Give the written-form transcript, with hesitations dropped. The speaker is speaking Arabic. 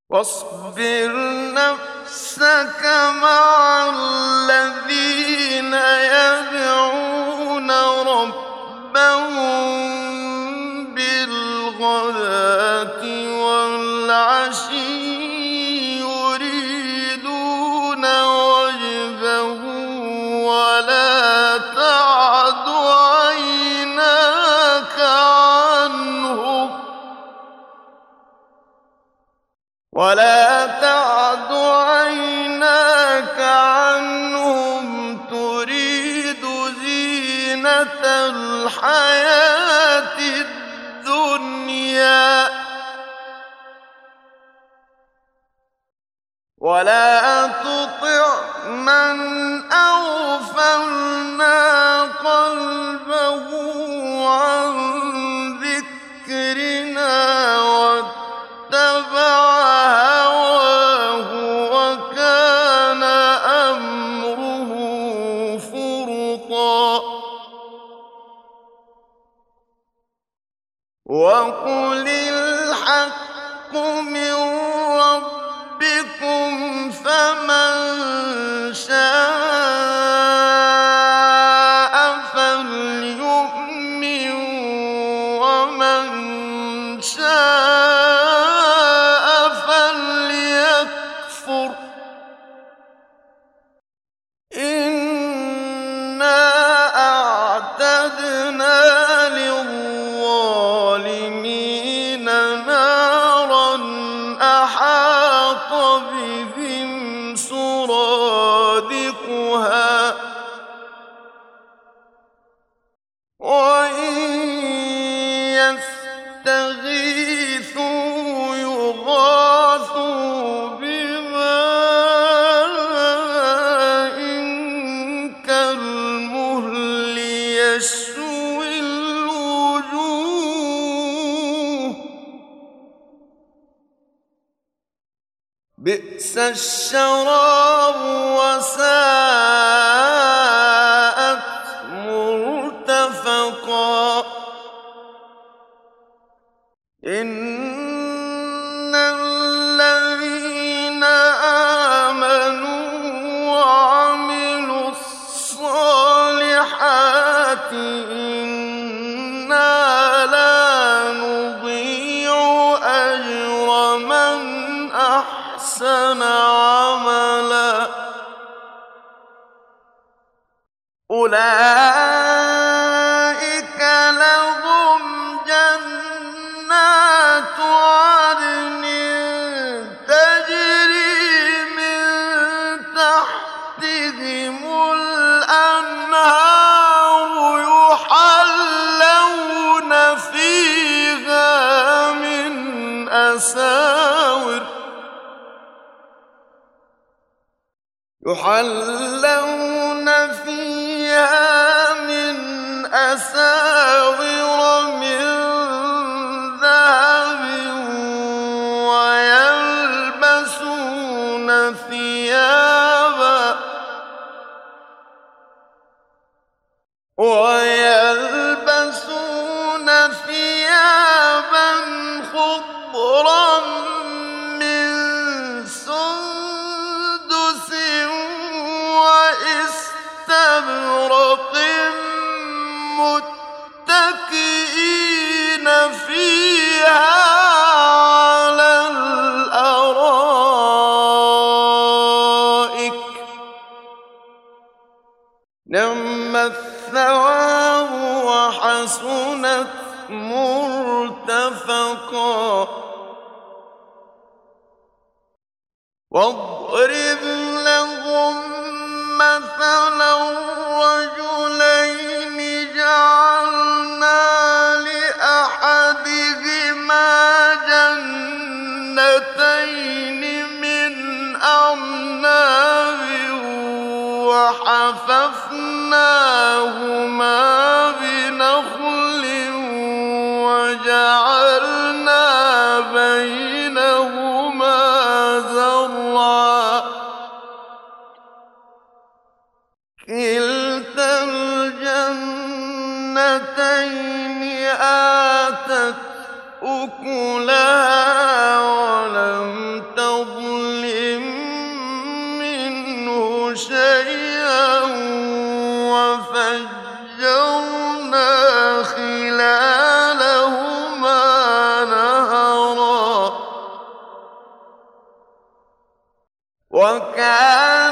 واصبر نفسك مع الذين يدعون ربهم بالغداة والعشي يريدون وجهه ولا تعد عيناك عنهم تريد زينة الحياة الدنيا ولا تطع من أغفلنا قلبه عن ذكرنا واتبع هواه وكان أمره فرطا وقل الحق من ربكم فمن شاء فليؤمن ومن شاء فليكفر إنا أعتدنا للظالمين نارا أحاط بهم سرادقها وإن يستغيثوا يغاثوا بماء كالمهل يشوي الوجوه بئس الشراب وساءت مرتفقا إن الذين آمنوا وعملوا الصالحات إنا لا نضيع أجر من أحسن عملا أولئك لهم جنات عدن تجري من تحتهم الأنهار يحلون فيها من أساور من ذهب ويلبسون ثيابا خضرا من سندس واستبرق متكئين فيها على الأرائك نعم الثواب وحسنت مرتفقا واضرب لهم مثلا رجلين جعلنا لأحدهما جنتين من أعناب وحففناهما بنخل وجعلنا بينهما زرعا كلتا الجنتين آتت أكلها ولم وكان